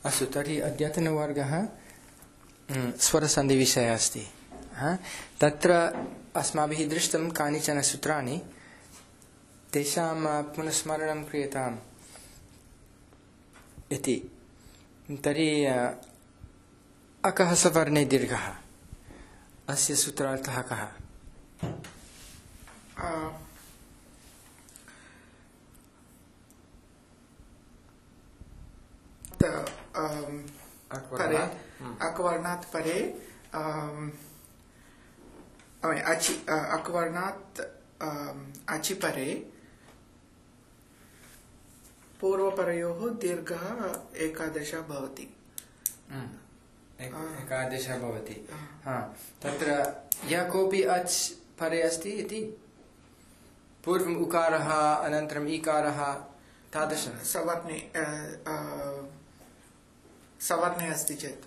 अस्तु तर्हि अद्यतनवर्गः स्वरसन्धिविषयः अस्ति। तत्र अस्माभिः दृष्टं कानिचन सूत्राणि तेषां पुनस्मरणं क्रियताम् इति। तर्हि अकः सवर्णे दीर्घः अस्य सूत्रार्थः कः? परे अकवर्णात् परे अकवर्णात् अचि परे पूर्वपरयोः दीर्घः एकादशः भवति। एकादशः भवति। तत्र यः कोऽपि अच् परे अस्ति इति पूर्वम् उकारः अनन्तरम् ईकारः तादृशः सवर्णे अस्ति चेत्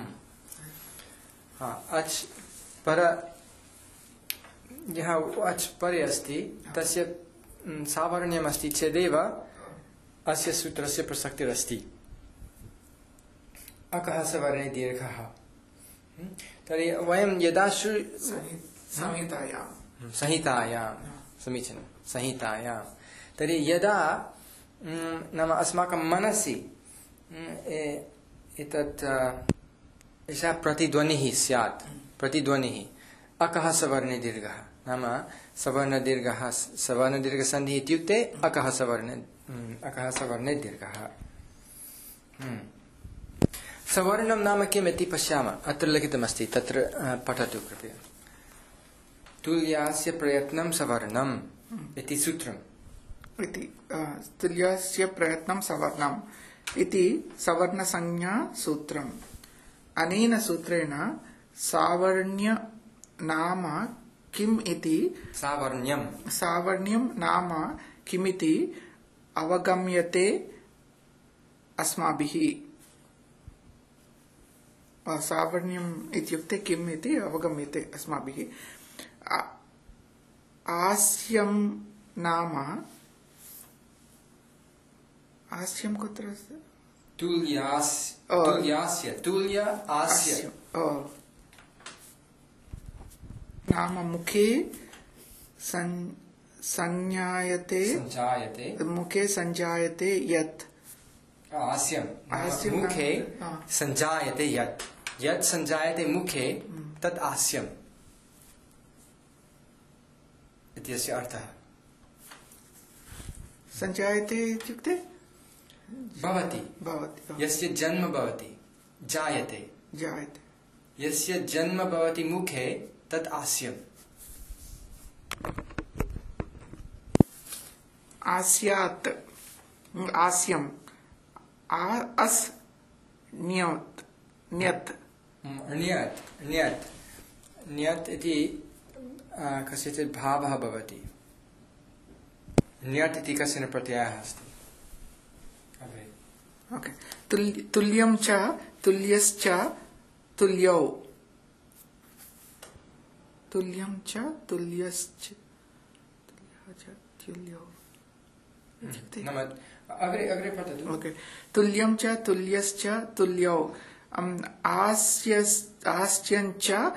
अच् पर यः अच् परे अस्ति तस्य सावर्ण्यम् अस्ति चेदेव अस्य सूत्रस्य प्रसक्तिरस्ति। अकः सवर्णे दीर्घः। तर्हि वयं यदा संहितायां समीचीनं संहितायां तर्हि यदा नाम अस्माकं मनसि एतत् एषा प्रतिध्वनिः स्यात्, प्रतिध्वनिः अकः सवर्णे दीर्घः नाम सवर्णदीर्घः सवर्णदीर्घसन्धिः इत्युक्ते अकः सवर्णे दीर्घः। सवर्णं नाम किम् इति पश्यामः। अत्र लिखितमस्ति, तत्र पठतु कृपया। तुल्यस्य प्रयत्नं सवर्णम् इति सूत्रम् इति तुल्यस्य प्रयत्नं सवर्णम् इति सवर्णसंज्ञा सूत्रम्। अनेन सूत्रेण सावर्ण्य नाम किम् इति सावर्ण्यं नाम किमिति अवगम्यते अस्माभिः। सावर्ण्यम् इत्युक्ते किम् इति अवगम्यते अस्माभिः। आस्यं नाम आस्यं कुत्र अस्ति? तुल्य आस्य नाम मुखे मुखे संजायते यत् आस्यं मुखे संजायते यत् संजायते मुखे तत् आस्यम् इत्यस्य अर्थः। संजायते इत्युक्ते भवति यस्य जन्म भवति जायते यस्य जन्म भवति मुखे तत् आस्यम्। आस्यात् आस्यम् अस् न्यत् ण्यत् इति कस्यचित् भावः भवति। ण्यत् इति कश्चन प्रत्ययः अस्ति। ओके। तुल्यं च तुल्यश्च तुल्यौ तुल्यं च तुल्यश्च तुल्यौ अग्रे पठतु। ओके। तुल्यं च तुल्यश्च तुल्यौ आस्यं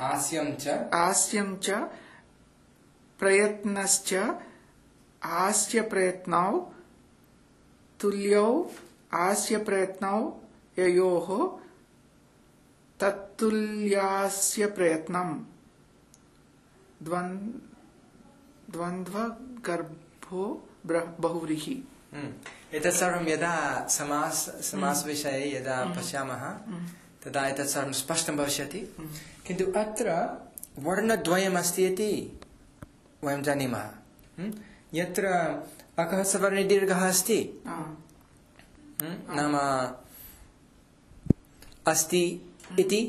च प्रयत्नश्च आस्य प्रयत्नौ तुल्यौ आस्य प्रयत्नौ ययोः तत्तुल्यास्य प्रयत्नम् द्वन्द्वगर्भो बहुव्रीहि। एतत् सर्वं यदा समासविषये यदा पश्यामः तदा एतत् सर्वं स्पष्टं भविष्यति। किन्तु अत्र वर्णद्वयमस्ति इति वयं जानीमः। यत्र अकः सवर्णे दीर्घः अस्ति नाम अस्ति इति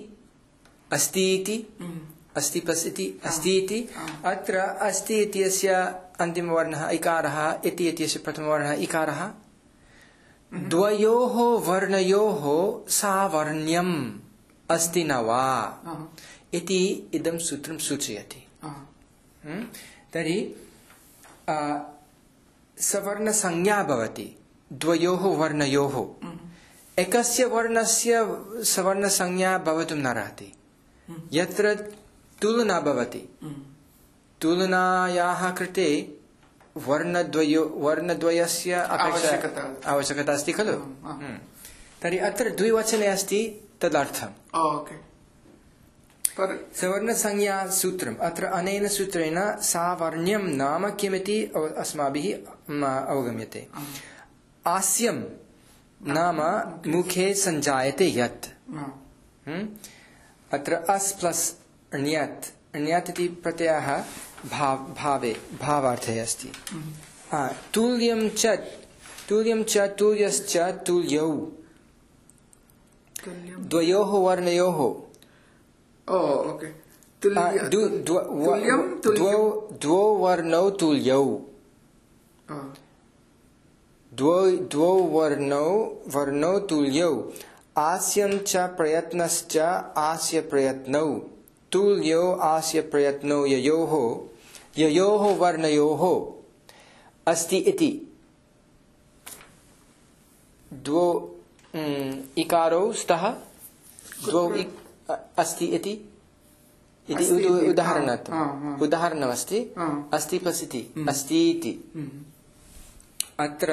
अस्ति प्लस् इति अस्ति इति। अत्र अस्ति इत्यस्य अन्तिमवर्णः इकारः, इति इत्यस्य प्रथमवर्णः इकारः। द्वयोः वर्णयोः सावर्ण्यम् अस्ति न वा इति इदं सूत्रं सूचयति। तर्हि सवर्णसंज्ञा भवति द्वयोः वर्णयोः एकस्य वर्णस्य सवर्णसंज्ञा भवितुं नार्हति यत्र तुलना भवति तुलनायाः कृते वर्णद्वयस्य आवश्यकता अस्ति खलु तर्हि अत्र द्विवचने अस्ति तदर्थम् सवर्णसंज्ञा सूत्रम् अत्र अनेन सूत्रेण सावर्ण्यं नाम किमिति अस्माभिः अवगम्यते आस्यं नाम मुखे संजायते यत् अत्र अस् प्लस् ण्यत् ण्यत् इति प्रत्ययः भावार्थे अस्ति तुल्यं च तुल्यश्च तुल्यौ द्वयोः वर्णयोः द्वौ वर्णौ तुल्यौ द्वौ वर्णौ तुल्यौ आस्यं च प्रयत्नश्च आस्य प्रयत्नौ तुल्यौ आस्य प्रयत्नौ ययोः वर्णयोः अस्ति इति द्वौ इकारौ स्तः द्वौ अस्ति इति उदाहरणमस्ति अस्ति प्लस् इति अस्ति इति अत्र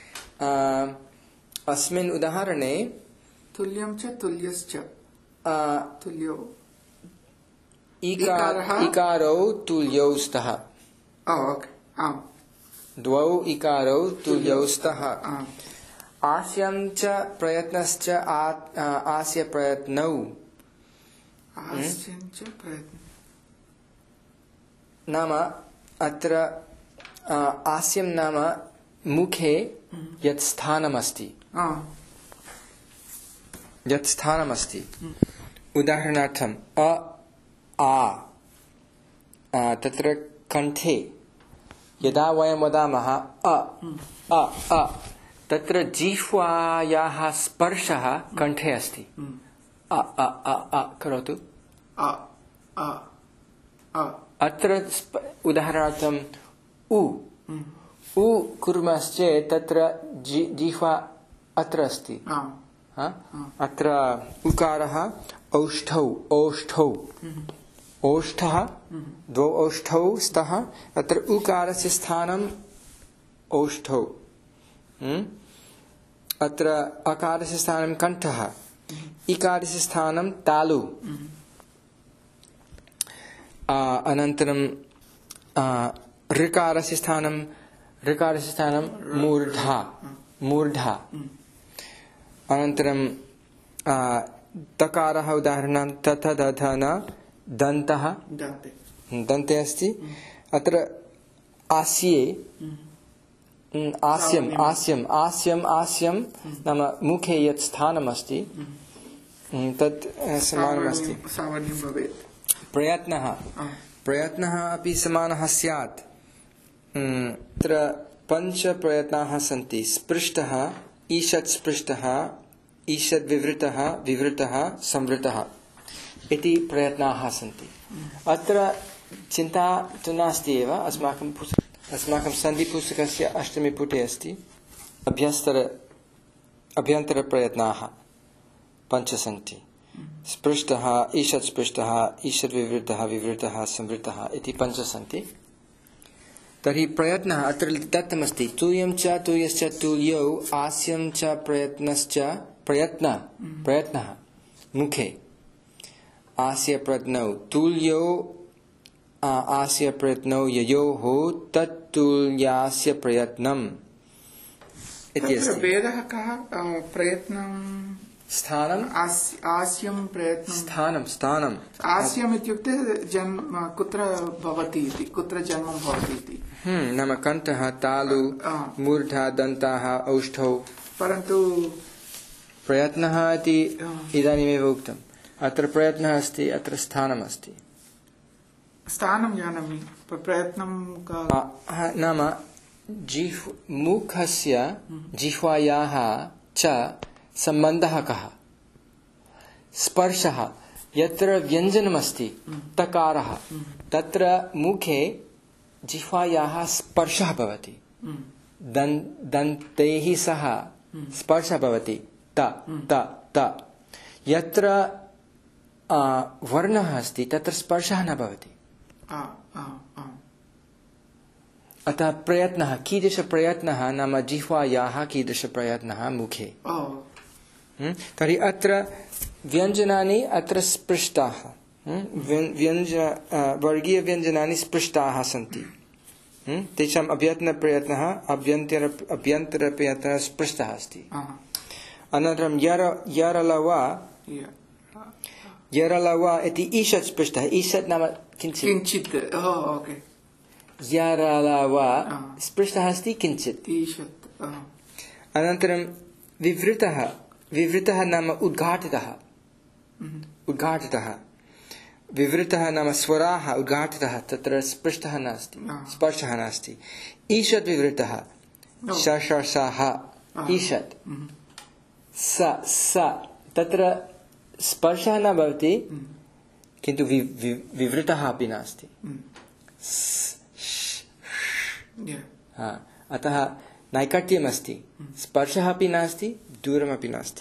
अस्मिन् उदाहरणे तुल्यं च तुल्यश्च तुल्यौ इकारौ तुल्यौ स्तः द्वौ इकारौ तुल्यौ स्तः आस्यं च प्रयत्नश्च आस्य प्रयत्नौ नाम अत्र आस्यं नाम मुखे यत् स्थानमस्ति उदाहरणार्थम् तत्र कण्ठे यदा वयं वदामः तत्र जिह्वायाः स्पर्शः कण्ठे अस्ति करोतु अत्र उदाहरणार्थम् उ कुर्मश्चेत् तत्र जिह्वा अत्र अस्ति अत्र उकारः औष्ठौ ओष्ठः द्वौ औष्ठौ स्तः अत्र उकारस्य स्थानम् ओष्ठौ अत्र अकारस्य स्थानं कण्ठः इकारस्य स्थानं तालु अनन्तरं ऋकारस्य स्थानं मूर्धा अनन्तरं तकारः उदाहरणं तथ दध न दन्तः दन्ते अस्ति अत्र आस्ये आस्यं नाम मुखे यत् स्थानमस्ति तत् समानमस्ति प्रयत्नः अपि समानः स्यात् अत्र पञ्च प्रयत्नाः सन्ति स्पृष्टः ईषत् स्पृष्टः ईषद् विवृतः संवृतः इति प्रयत्नाः सन्ति अत्र चिन्ता तु नास्ति एव अस्माकं सन्धिपुस्तकस्य 8मे पुटे अस्ति अभ्यन्तरप्रयत्नाः 5 सन्ति स्पृष्टः ईषत् स्पृष्टः ईषद् विवृतः संवृतः इति 5 सन्ति तर्हि प्रयत्नः अत्र दत्तमस्ति तुल्यं च तुल्यश्च तुल्यौ आस्यं च प्रयत्नश्च प्रयत्नः मुखे आस्य प्रयत्नौ तुल्यौ आस्य प्रयत्नौ ययोः तत्तुल्यास्य प्रयत्नम् इति अस्ति भेदः कः प्रयत्नं स्थानम् आस्यं प्रयत्नं स्थानम् आस्यम् इत्युक्ते जन्म कुत्र भवति इति कुत्र जन्मं भवति इति नाम कण्ठः तालु मूर्धा दन्ताः औष्ठौ परन्तु प्रयत्नः इति इदानीमेव उक्तम् अत्र प्रयत्नः अस्ति अत्र स्थानम् अस्ति स्थानं जानामि प्रयत्नं नाम मुखस्य जिह्वायाः च सम्बन्धः कः स्पर्शः यत्र व्यञ्जनमस्ति तकारः तत्र मुखे जिह्वायाः स्पर्शः भवति दन्तैः सह स्पर्शः भवति त यत्र वर्णः अस्ति तत्र स्पर्शः न भवति। अतः प्रयत्नः कीदृशप्रयत्नः नाम जिह्वायाः कीदृशप्रयत्नः मुखे। तर्हि अत्र व्यञ्जनानि अत्र स्पृष्टाः, वर्गीयव्यञ्जनानि स्पृष्टाः सन्ति। तेषाम् अभ्यन्तरप्रयत्नः अभ्यन्तरप्रयत्नः स्पृष्टः अस्ति। अनन्तरं यरलवा इति ईषत् स्पृष्टः। ईषत् नाम किञ्चित् यरलवा स्पृष्टः अस्ति किञ्चित्। अनन्तरं विवृतः नाम उद्घाटितः। विवृतः नाम स्वराः उद्घाटितः, तत्र स्पृष्टः नास्ति, स्पर्शः नास्ति। ईषत् विवृतः शशः ईषत् स तत्र स्पर्शः न भवति किन्तु विवृतः अपि नास्ति। अतः नैकट्यमस्ति, स्पर्शः अपि नास्ति दूरमपि नास्ति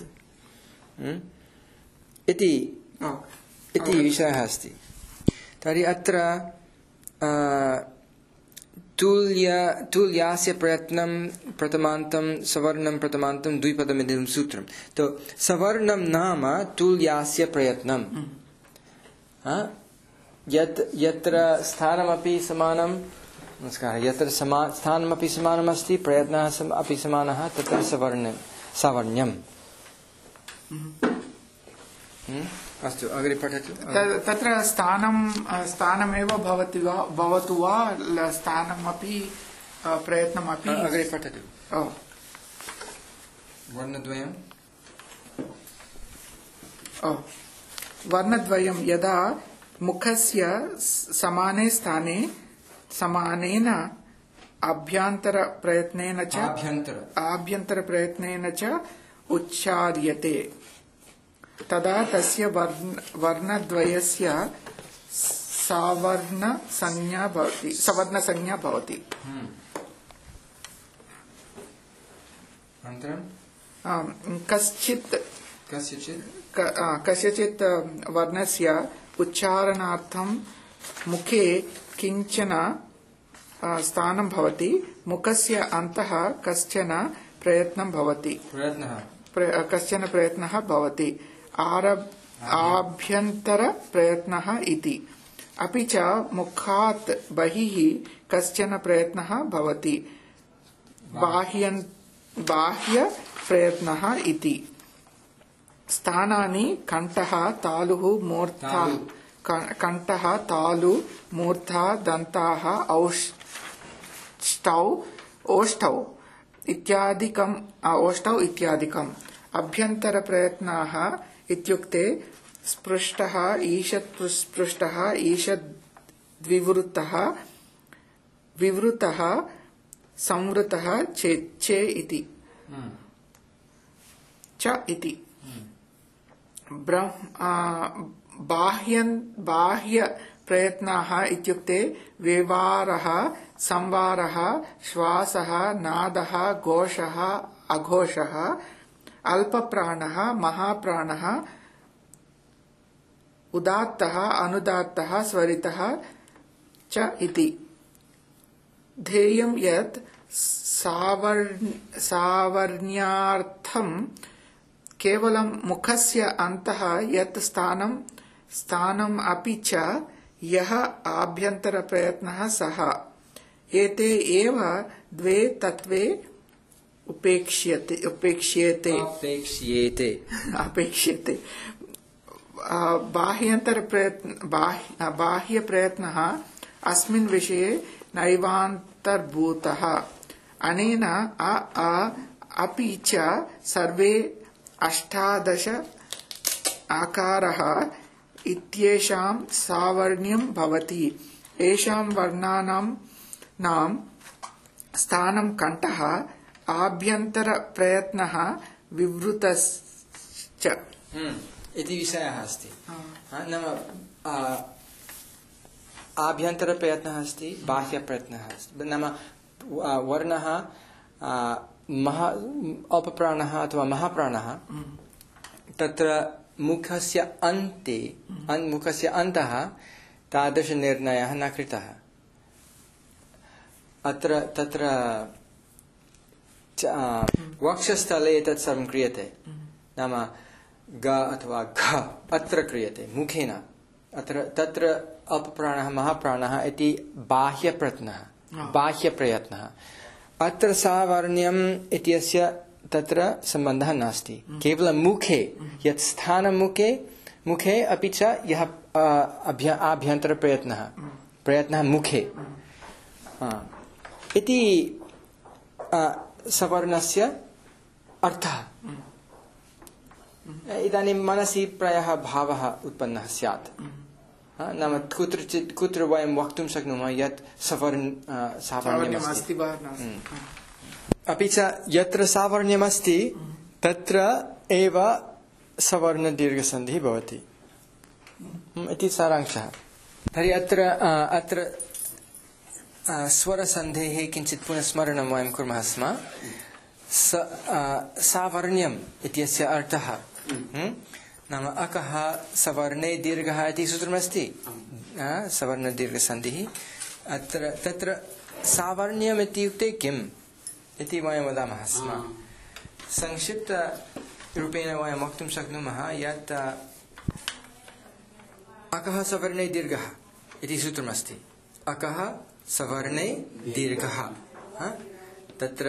इति विषयः अस्ति। तर्हि अत्र तुल्यास्य प्रयत्नं प्रथमान्तं सवर्णं प्रथमान्तं द्विपदमिदं सूत्रं। तो सवर्णं नाम तुल्यास्य प्रयत्नं। यत्र स्थानमपि समानं, नमस्कारः, यत्र स्थानमपि समानमस्ति प्रयत्नः अपि समानः तत्र सावर्ण्यम्। अस्तु, अग्रे पठतु। तत्र स्थानमेव भवतु वा स्थानमपि प्रयत्नमपि। अग्रे पठतु। वर्णद्वयं यदा मुखस्य समाने स्थाने समानेन आभ्यन्तरप्रयत्नेन च उच्चार्यते तदा तस्य वर्णद्वयस्य सवर्णसंज्ञा भवति। कस्यचित् वर्णस्य उच्चारणार्थं मुखे किञ्चन स्थानं भवति। मुखस्य अन्तः कश्चन प्रयत्नः भवति। आभ्यन्तरप्रयत्नः इति। अपि च मुखात् बहिः कश्चन प्रयत्नः भवति, बाह्यप्रयत्नः इति। स्थानानि कण्ठः तालु मूर्धा दन्ताः ओष्ठौ इत्यादिकम्। अभ्यन्तरप्रयत्नाः इत्युक्ते स्पृष्टः ईषत् स्पृष्टः ईषद् विवृतः संवृतः चे इति इति। बाह्यप्रयत्नाः इत्युक्ते व्यवहारः संवारः श्वासः नादः घोषः अघोषः अल्पप्राणः महाप्राणः उदात्तः अनुदात्तः स्वरितः च इति। ध्येयं यत् सावर्ण्यार्थं केवलं मुखस्य अन्तः यत् स्थानम् अपि च यः आभ्यन्तरप्रयत्नः सः। एते एव द्वे तत्त्वे अपेक्ष्येते। बाह्यप्रयत्नः अस्मिन् विषये नैवान्तर्भूतः। अनेन अपि च सर्वे 18 आकारः इत्येषां सावर्ण्यं भवति। एषां वर्णानां स्थानं कण्ठः आभ्यन्तरप्रयत्नः विवृतश्च इति विषयः अस्ति। नाम आभ्यन्तरप्रयत्नः अस्ति, बाह्यप्रयत्नः अस्ति। नाम वर्णः अपप्राणः अथवा महाप्राणः तत्र मुखस्य अन्ते मुखस्य अन्तः तादृशनिर्णयः न कृतः। अत्र तत्र वक्षस्थले तत् सर्वं क्रियते, नाम ग अथवा घ अत्र क्रियते मुखेन। तत्र अपप्राणः महाप्राणः इति बाह्यप्रयत्नः। अत्र सावर्ण्यम् इत्यस्य तत्र सम्बन्धः नास्ति, केवलं मुखे यत् स्थानं मुखे अपि च यः आभ्यन्तरप्रयत्नः मुखे इति सवर्णस्य अर्थः। इदानीं मनसि प्रायः भावः उत्पन्नः स्यात्, नाम कुत्र वयं वक्तुं शक्नुमः यत् सावर्ण्यमस्ति। अपि च यत्र सावर्ण्यमस्ति तत्र एव सवर्णदीर्घसन्धिः भवति इति सारांशः। तर्हि अत्र स्वरसन्धेः किञ्चित् पुनः स्मरणं वयं कुर्मः स्म। सावर्ण्यम् इत्यस्य अर्थः नाम अकः सवर्णे दीर्घः इति सूत्रमस्ति, सवर्णदीर्घसन्धिः। तत्र सावर्ण्यम् इत्युक्ते किम् इति वयं वदामः स्म। संक्षिप्तरूपेण वयं वक्तुं शक्नुमः यत् अकः सवर्णे दीर्घः इति सूत्रमस्ति। अकः सवर्णे दीर्घः, तत्र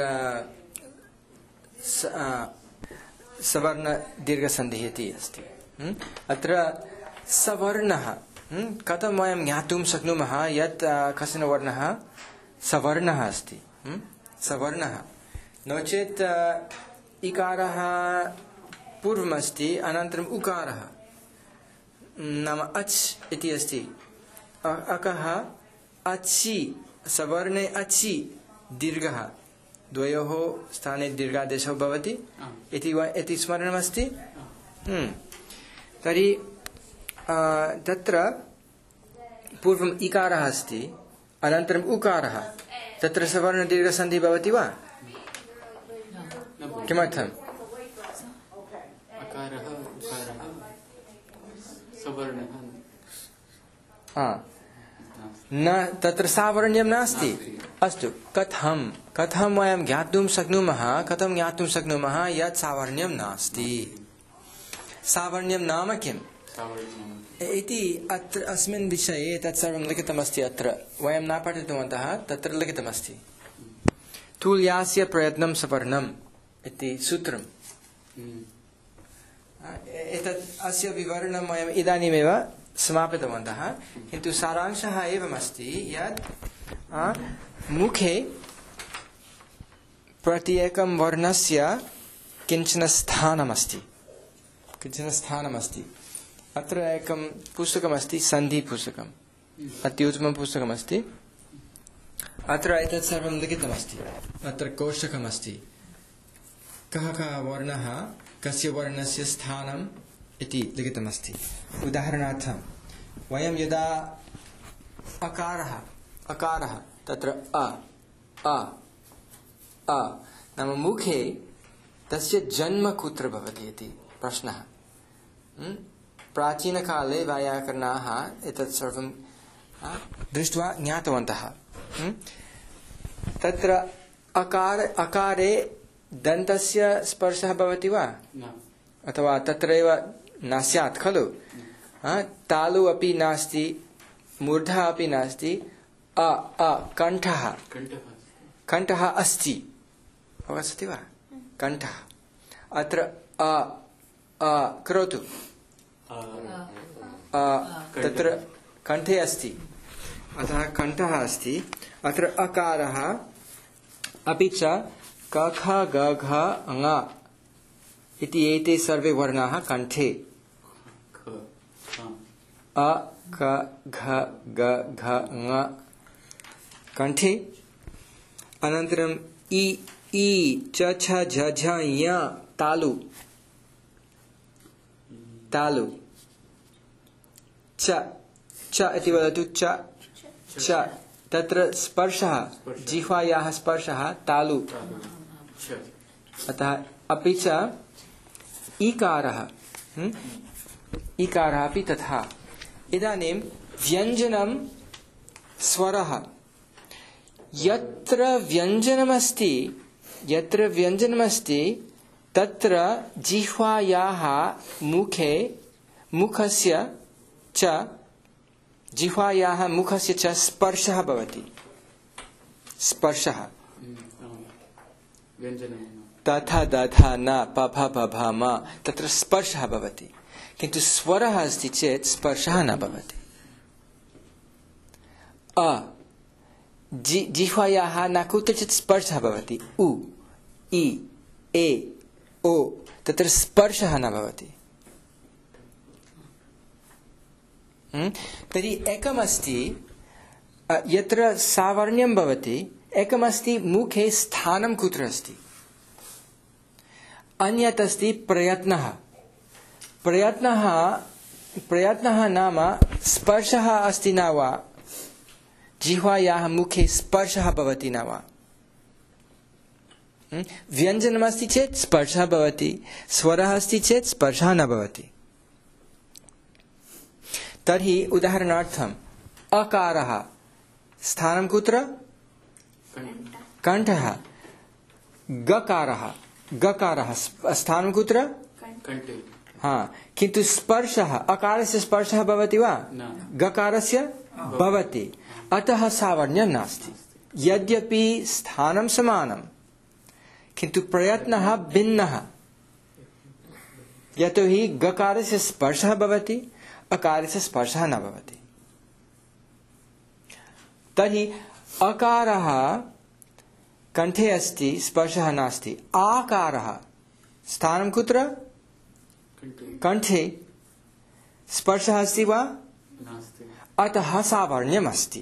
सवर्णदीर्घसन्धिः इति अस्ति। अत्र सवर्णः कथं वयं ज्ञातुं शक्नुमः यत् कश्चन वर्णः सवर्णः अस्ति। सवर्णः नो चेत् इकारः पूर्वमस्ति अनन्तरम् उकारः, नाम अच् इति अस्ति। अकः अच्छि सवर्णे अच्छि दीर्घः, द्वयोः स्थाने दीर्घादेशः भवति इति स्मरणमस्ति। तर्हि तत्र पूर्वम् इकारः अस्ति अनन्तरम् उकारः, तत्र सवर्णदीर्घसन्धिः भवति वा? किमर्थम्? न तत्र सावर्ण्यं नास्ति। अस्तु, कथं वयं ज्ञातुं शक्नुमः यत् सावर्ण्यं नास्ति? सावर्ण्यं नाम किम् इति अत्र अस्मिन् विषये तत्सर्वं लिखितमस्ति। अत्र वयं न पठितवन्तः, तत्र लिखितमस्ति। तुल्यास्य प्रयत्नं सवर्णम् इति सूत्रम्। एतत् अस्य विवरणं वयम् इदानीमेव समापितवन्तः, किन्तु सारांशः एवमस्ति यत् मुखे प्रत्येकं वर्णस्य किञ्चन स्थानमस्ति। अत्र एकं पुस्तकमस्ति, सन्धिपुस्तकम्, अत्युत्तमं पुस्तकमस्ति। अत्र एतत् सर्वं लिखितमस्ति। अत्र कोष्टकमस्ति, कः वर्णः कस्य वर्णस्य स्थानम् इति लिखितमस्ति। उदाहरणार्थं वयं यदा अकारः तत्र अ नाम मुखे तस्य जन्म कुत्र भवति इति प्रश्नः। प्राचीनकाले वैयाकरणाः एतत् सर्वं दृष्ट्वा ज्ञातवन्तः। तत्र अकारे दन्तस्य स्पर्शः भवति वा? अथवा तत्रैव न स्यात् खलु? तालु अपि नास्ति, मूर्धा अपि नास्ति। कण्ठः अस्ति, अवगच्छति वा? कण्ठः अत्र करोतु। तत्र कण्ठे अस्ति, अतः कण्ठः अस्ति। अत्र अकारः अपि च क ख ग घ ङ इति एते सर्वे वर्णाः कण्ठे। अ क घ ग घ ङ कण्ठे। अनन्तरम् इ च छ झ झ ञ तालु च इति वदतु। च तत्र स्पर्शः, जिह्वायाः स्पर्शः तालु। अतः अपि च ईकारः अपि तथा। इदानीं व्यञ्जनं स्वरः यत्र व्यञ्जनमस्ति तत्र जिह्वायाः मुखस्य च स्पर्शः भवति। स्पर्शः तथा दधा न पभ पभ म तत्र स्पर्शः भवति, किन्तु स्वरः अस्ति चेत् स्पर्शः न भवति। जिह्वायाः न कुत्रचित् स्पर्शः भवति। उ इ ए ओ तत्र स्पर्शः न भवति। तर्हि एकमस्ति यत्र सावर्ण्यं भवति, एकमस्ति मुखे स्थानं कुत्र अस्ति, अन्यत् अस्ति प्रयत्नः नाम स्पर्शः अस्ति न वा, जिह्वायाः मुखे स्पर्शः भवति न वा। व्यञ्जनमस्ति चेत् स्पर्शः भवति, स्वरः अस्ति चेत् स्पर्शः न भवति। तर्हि उदाहरणार्थम् अकारः स्थानं कुत्र? कण्ठः। गकारः स्थानं कुत्र? किन्तु स्पर्शः, अकारस्य स्पर्शः भवति वा? गकारस्य भवति। अतः सावर्ण्यं नास्ति। यद्यपि स्थानं समानं, किन्तु प्रयत्नः भिन्नः। यतोहि गकारस्य स्पर्शः भवति, अकारस्य स्पर्शः न भवति। तर्हि अकारः कण्ठे अस्ति, स्पर्शः नास्ति। आकारः स्थानं कुत्र? कण्ठे, स्पर्शः अस्ति वा? अतः सावर्ण्यम् अस्ति।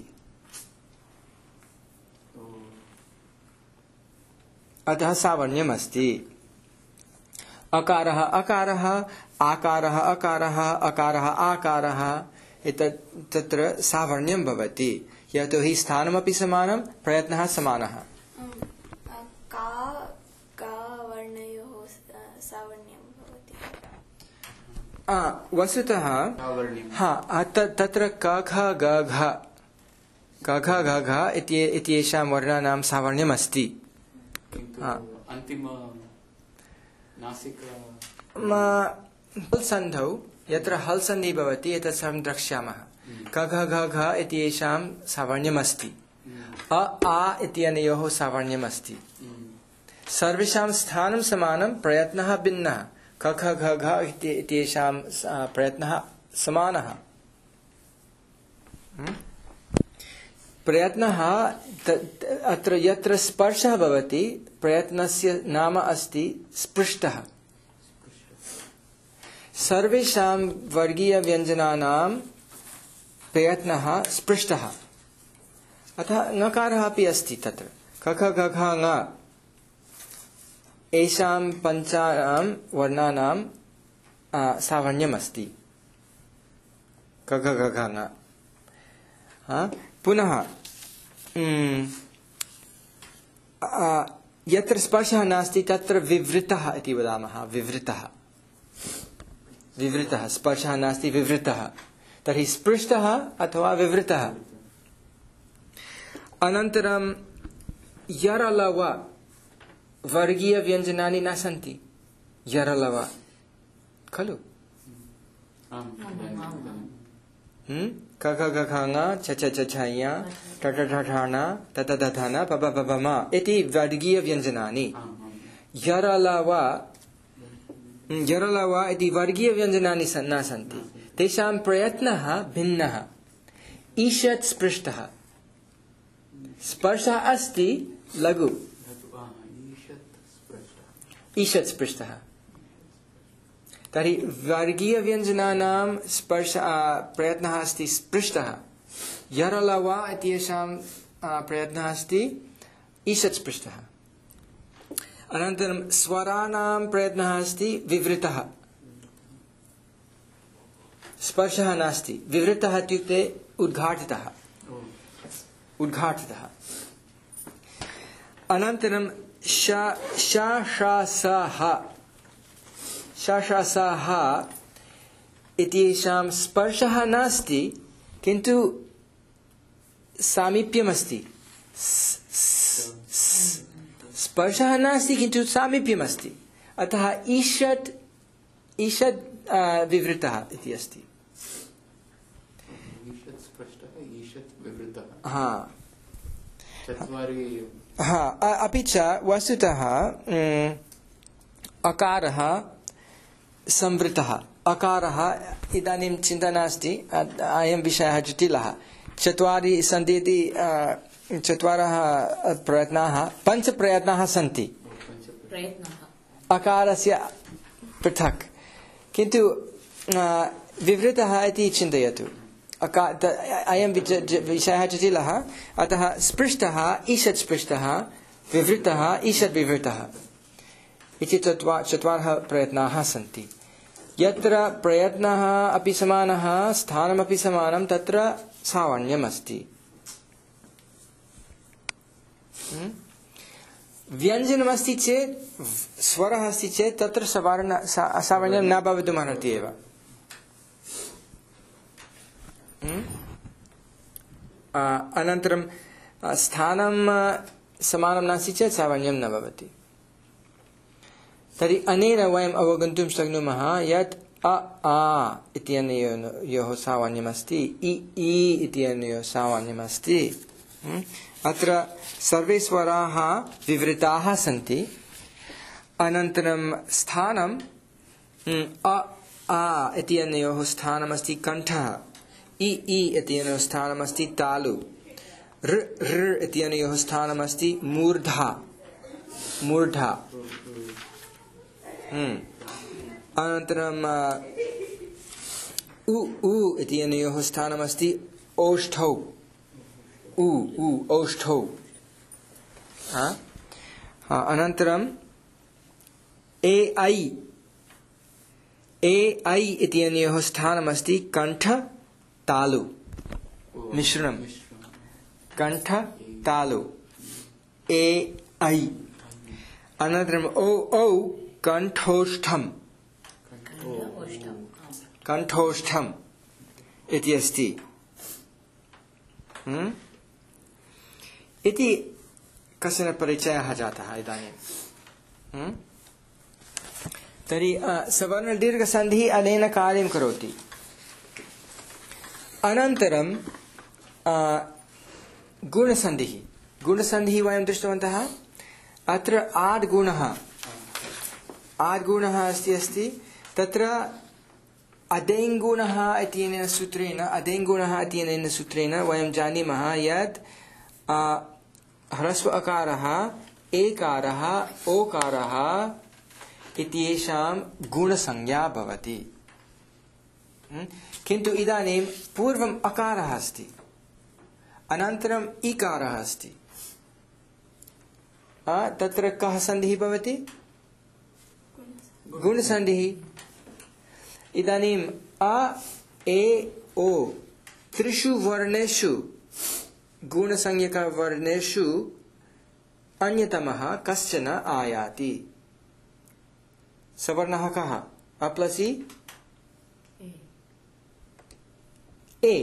अकारः अकारः, आकारः अकारः, अकारः आकारः, तत्र सावर्ण्यं भवति, यतोहि स्थानमपि समानं, प्रयत्नः समानः। वस्तुतः तत्र क ख ग घ इत्येषां वर्णानां सावर्ण्यम् अस्ति। हल्सन्धौ यत्र हल्सन्धिः भवति एतत् सर्वं द्रक्ष्यामः। क ख ग घ इत्येषां सावर्ण्यम् अस्ति। आ इत्यनयोः सावर्ण्यम् अस्ति। सर्वेषां स्थानं समानं, प्रयत्नः भिन्नः। क ख ग घ इत्येषां प्रयत्नः समानः। प्रयत्नः अत्र यत्र स्पर्शः भवति, प्रयत्नस्य नाम अस्ति स्पृष्टः। सर्वेषां वर्गीयव्यञ्जनानां प्रयत्नः स्पृष्टः। अतः ङकारः अपि अस्ति तत्र। क ख ग घ ङ एषां पञ्चानां वर्णानां सावर्ण्यम् अस्ति। क ख ग घ ङ। पुनः यत्र स्पर्शः नास्ति तत्र विवृतः इति वदामः। विवृतः स्पर्शः नास्ति, विवृतः। तर्हि स्पृष्टः अथवा विवृतः। अनन्तरं यरलव वर्गीयव्यञ्जनानि न सन्ति। यरलव खलु? क ख ग घ ङ छ छ छ छ ञ ठ ठ ठ ठ ण त त थ थ न प प प प म इति वर्गीयव्यञ्जनानि। यरलव इति वर्गीयव्यञ्जनानि न सन्ति। तेषां प्रयत्नः भिन्नः। ईषत् स्पृष्टः, स्पर्शः अस्ति लघु। ईषत् स्पृष्टः। तर्हि वर्गीयव्यञ्जनानां प्रयत्नः अस्ति स्पृष्टः। यरलव इत्येषां प्रयत्नः अस्ति ईषत् स्पृष्टः। अनन्तरं स्वराणां प्रयत्नः अस्ति विवृतः। स्पर्शः नास्ति। विवृतः इत्युक्ते उद्घाटितः। अनन्तरं शाशासाः इत्येषां स्पर्शः नास्ति किन्तु सामीप्यमस्ति स्पर्शः नास्ति किन्तु सामीप्यमस्ति अतः ईषत् विवृतः इति अस्ति अपि च वस्तुतः अकारः संवृतः अकारः इदानीं चिन्ता नास्ति अयं विषयः जटिलः चत्वारि सन्ति चत्वारः प्रयत्नाः पञ्च प्रयत्नाः सन्ति अकारस्य पृथक् किन्तु विवृतः इति चिन्तयतु अयं विषयः जटिलः अतः स्पृष्टः ईषत् स्पृष्टः विवृतः ईषत् विवृतः इति चत्वारः प्रयत्नाः सन्ति यत्र प्रयत्नः अपि समानः स्थानमपि समानं तत्र सावर्ण्यम् अस्ति व्यञ्जनमस्ति चेत् स्वरः अस्ति चेत् तत्र सावर्ण्यं न भवितुमर्हति एव अनन्तरं स्थानं समानं नास्ति चेत् सावर्ण्यं न भवति तर्हि अनेन वयम् अवगन्तुं शक्नुमः यत् अ आ इत्यनयोः सावर्ण्यमस्ति इ ई इत्यनयोः सावर्ण्यमस्ति अत्र सर्वे स्वराः विवृताः सन्ति अनन्तरं स्थानं अ आ इत्यनयोः स्थानमस्ति कण्ठः इ ई इत्यनयोः स्थानमस्ति तालु ऋ ऋ इत्यनयोः स्थानमस्ति मूर्धा मूर्धा अनन्तरं उ उ इत्यनयोः स्थानमस्ति ओष्ठौ उ उ ओष्ठौ अनन्तरं ए ऐ इत्यनयोः स्थानमस्ति कण्ठ तालु मिश्रणं कण्ठ तालु ए ऐ अनन्तरं ओ औ कण्ठोष्ठम् कण्ठोष्ठम् इति अस्ति इति कश्चन परिचयः जातः इदानीं तर्हि सवर्णदीर्घसन्धिः अनेन कार्यं करोति अनन्तरं गुणसन्धिः वयं दृष्टवन्तः अत्र आद्गुणः अस्ति तत्र अदेङ्गुणः इत्यनेन सूत्रेण वयं जानीमः यत् ह्रस्व अकारः एकारः ओकारः इत्येषां गुणसंज्ञा भवति किन्तु इदानीं पूर्वम् अकारः अस्ति अनन्तरम् इकारः अस्ति तत्र कः सन्धिः भवति गुणसन्धिः इदानीम् अ ए ओ त्रिषु वर्णेषु गुणसंज्ञकवर्णेषु अन्यतमः कश्चन आयाति सवर्णः कः अ प्लस् इ ए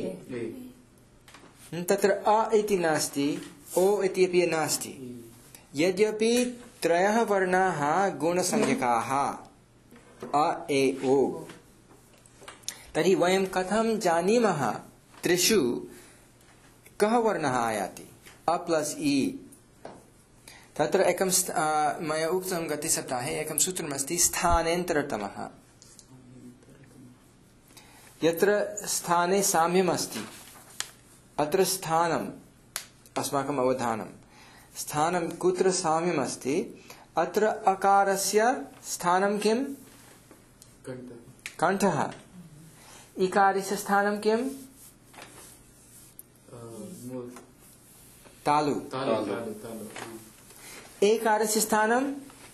तत्र अ इति नास्ति ओ इत्यपि नास्ति यद्यपि त्रयः वर्णाः गुणसंज्ञकाः अ ए ओ तर्हि वयं कथं जानीमः त्रिषु कः वर्णः आयाति अ प्लस् इ तत्र एकं मया उक्तं गतसप्ताहे एकं सूत्रमस्ति स्थानेन्तरतमः यत्र स्थाने साम्यमस्ति अत्र स्थानम् अस्माकम् अवधानं स्थानं कुत्र साम्यमस्ति अत्र अकारस्य स्थानं किं कण्ठः इकारस्य स्थानं किं तालु एकारस्य स्थानं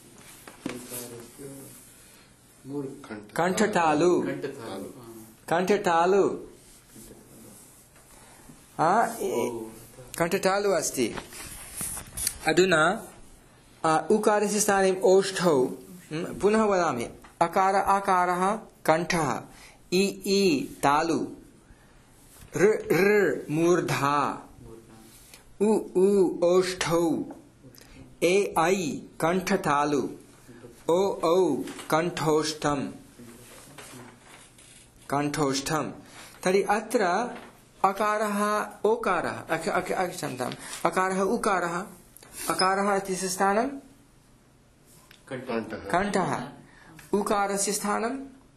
कण्ठतालु कण्ठतालु कण्ठतालु अस्ति अधुना उकारस्य स्थाने ओष्ठौ पुनः वदामि अकार आकारः कण्ठः इ ई तालु ऋ ऋ मूर्धा उ ऊ ओष्ठौ ए ऐ कण्ठतालु ओ औ कण्ठोष्ठम् कण्ठोष्ठम् तर्हि अत्र अकारः ओकारः क्षम्यताम् अकारः उकारः अकारः इत्यस्य स्थानं कण्ठः उकारस्य स्थानं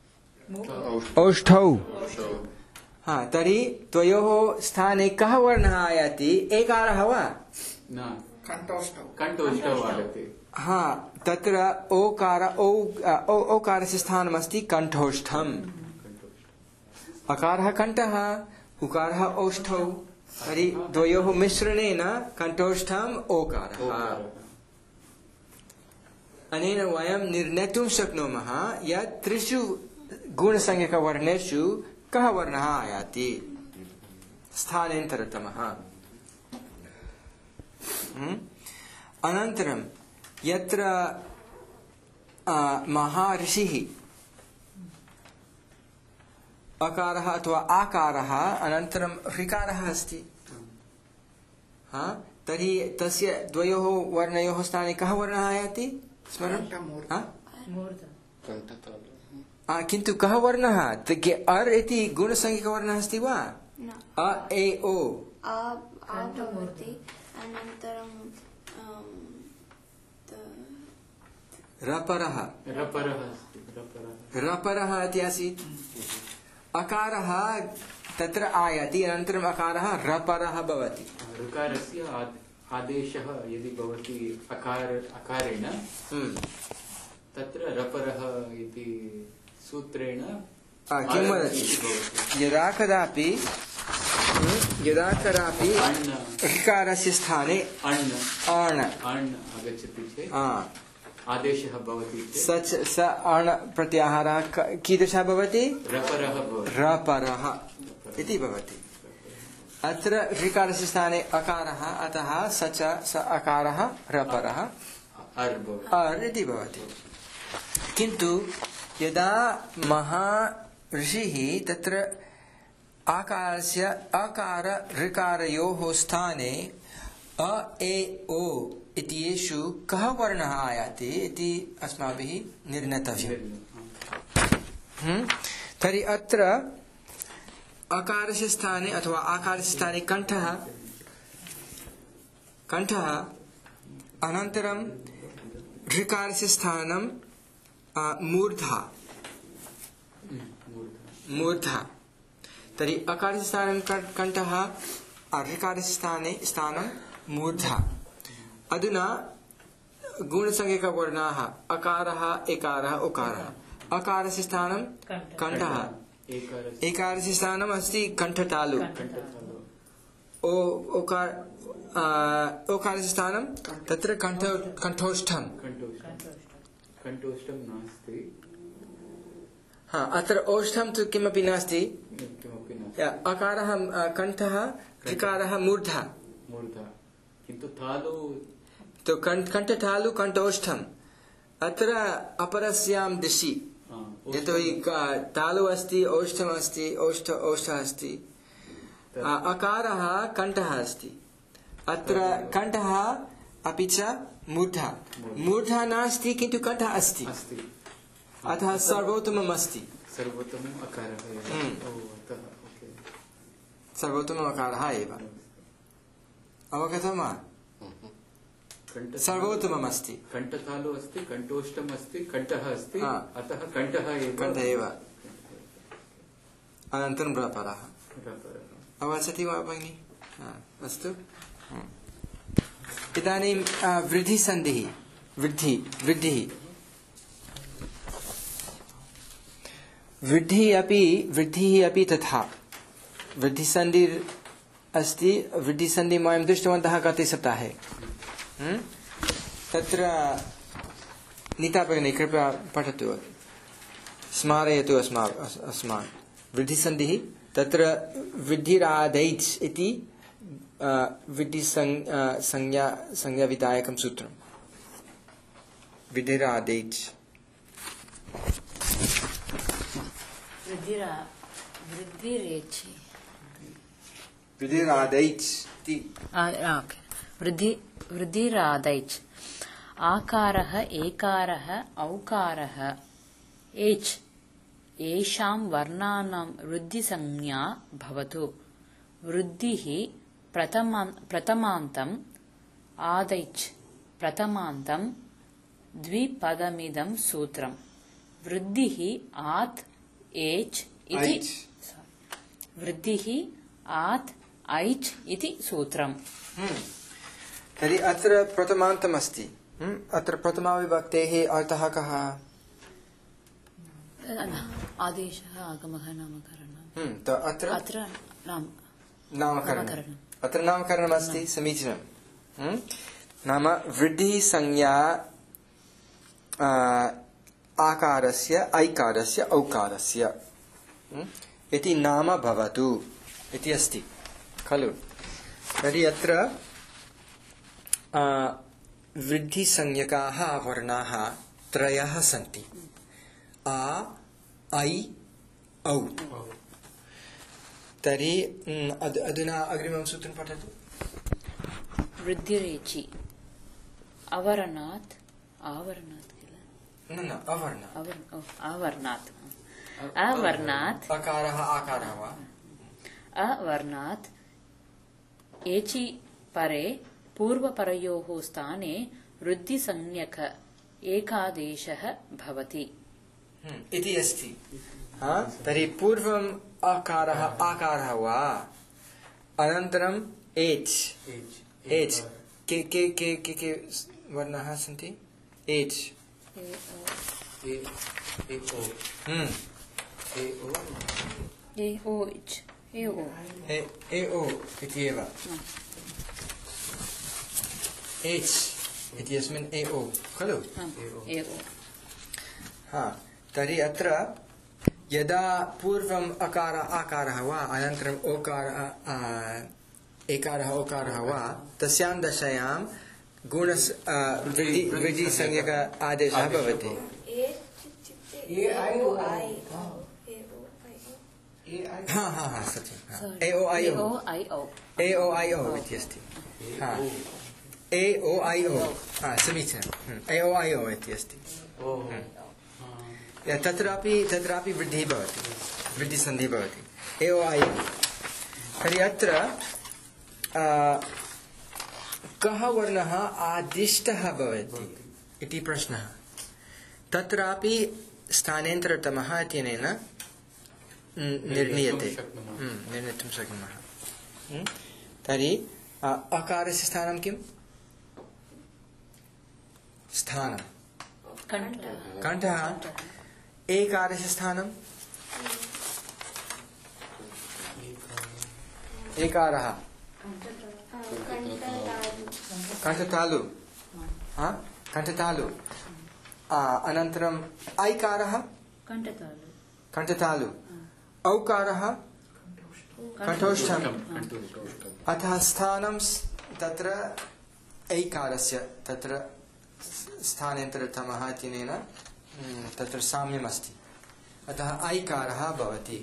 ओष्ठौ तर्हि द्वयोः स्थाने कः वर्णः आयाति एकारः वा कण्ठोष्ठौ आगते तत्र ओकार ओकारस्य स्थानमस्ति कण्ठोष्ठम् अकारः कण्ठः उकारः ओष्ठौ तर्हि द्वयोः मिश्रणेन कण्ठोष्ठम् ओकारः अनेन वयं निर्णेतुं शक्नुमः यत् त्रिषु गुणसंज्ञकवर्णेषु कः वर्णः आयाति स्थानेन्तरतमः अनन्तरं यत्र महर्षिः अकारः अथवा आकारः अनन्तरं ऋकारः अस्ति तर्हि तस्य द्वयोः वर्णयोः स्थाने कः वर्णः आयाति स्मरन् किन्तु कः वर्णः अर् इति गुणसंज्ञकवर्णः अस्ति वा अ ए ओ रपरः रपरः इति आसीत् अकारः तत्र आयाति अनन्तरम् अकारः रपरः भवति ऋकारस्य आदेशः यदि भवति अकारेण तत्र रपरः इति सूत्रेण किं वदति यदा कदापि ऋकारस्य स्थाने अण् आगच्छति चेत् आदेशः भवति स अण् प्रत्याहारः कीदृशः भवति रपरः इति भवति अत्र ऋकारस्य स्थाने अकारः अतः स अकारः रपरः अर् इति भवति किन्तु यदा महर्षिः तत्र आकारस्य अकार ऋकारयोः स्थाने अ ए ओ इत्येषु कः वर्णः आयाति इति अस्माभिः निर्णेतव्यम् तर्हि अत्र अकारस्य स्थाने अथवा आकारस्य स्थाने कण्ठः अनन्तरं ऋकारस्य स्थानं मूर्धा तर्हि अकारस्य स्थानं कण्ठः ऋकारस्य स्थानं मूर्धा अधुना गुणसंज्ञकवर्णाः अकारः एकारः उकारः अकारस्य स्थानं कण्ठः एकारस्य स्थानम् अस्ति कण्ठतालु ओकारस्य स्थानं तत्र कण्ठोष्ठम् नास्ति अत्र ओष्ठं तु किमपि नास्ति अकारः कण्ठः ऋकारः मूर्धा किन्तु तालु तो कण्ठतालु कण्ठोष्ठम् अत्र अपरस्यां दिशि यतोहि तालु अस्ति ओष्ठम् अस्ति ओष्ठः अस्ति अकारः कण्ठः अस्ति अत्र कण्ठः अपि च मूर्धा नास्ति किन्तु कण्ठः अस्ति अतः सर्वोत्तमम् अस्ति सर्वोत्तमम् अकारः सर्वोत्तमम् अकारः एव अवगतं वा सर्वोत्तमम् अस्ति कण्ठतालु अस्ति कण्ठोष्ठम् अस्ति कण्ठः अस्ति अतः कण्ठः एव अनन्तरं रपरः अवगच्छति वा भगिनि अस्तु इदानीं वृद्धिसन्धिः वृद्धिः वृद्धिः अपि तथा वृद्धिसन्धिः अस्ति वृद्धिसन्धिं वयं दृष्टवन्तः गते सप्ताहे तत्र नीता भगिनी कृपया पठतु स्मारयतु अस्मान् वृद्धिसन्धिः तत्र वृद्धिरादैच् इति वृद्धिसंज्ञाविधायकं सूत्रम् विधिरादैच् विधिरादैच् वृद्धिरादैच् आकारः एकारः औकारः एच् येषां वर्णानां वृद्धिसंज्ञा भवतु वृद्धिः प्रथमान्तम् आदैच् प्रथमान्तं द्विपदमिदं सूत्रम् वृद्धिः आत् एच् इति वृद्धिः आत् ऐच् इति सूत्रम् तर्हि अत्र प्रथमान्तमस्ति अत्र प्रथमाविभक्तेः अर्थः कः आदेशः आगमः नामकरणम् अत्र नामकरणमस्ति समीचीनं नाम वृद्धिः संज्ञा आकारस्य ऐकारस्य औकारस्य इति नाम भवतु इति अस्ति खलु तर्हि अत्र वृद्धिसंज्ञकाः वर्णाः त्रयः सन्ति आ ऐ औ तर्हि अधुना अग्रिमं सूत्रं पठतु वृद्धिरेचि अवर्णात् किल न अवर्णात् अकारः आकारः वा अवर्णात् एचि परे पूर्वपरयोः स्थाने वृद्धिसंज्ञक एकादेशः भवति इति अस्ति तर्हि पूर्वम् अकारः आकारः वा अनन्तरम् एच् के वर्णाः सन्ति एच् एओ इति एव एच् इत्यस्मिन् एओ खलु तर्हि अत्र यदा पूर्वम् आकारः वा अनन्तरम् एकारः ओकारः वा तस्यां दशायां वृद्धिसंज्ञक आदेशः भवति सत्यम् एओ इति अस्ति एओ समीचीनम् एओ इति अस्ति तत्रापि वृद्धिः भवति वृद्धिसन्धिः भवति एओ तर्हि अत्र कः वर्णः आदिष्टः भवति इति प्रश्नः तत्रापि स्थानेन्तरतमः इत्यनेन निर्णीतुं शक्नुमः तर्हि अकारस्य स्थानं किम् स्थानं कण्ठः एकारस्य स्थानं एकारः कण्ठतालु अनन्तरम् ऐकारः कण्ठतालु औकारः कण्ठोष्ठम् अतः स्थानं तत्र ऐकारस्य तत्र स्थानेन्तरतमः इत्यनेन तत्र साम्यमस्ति अतः ऐकारः भवति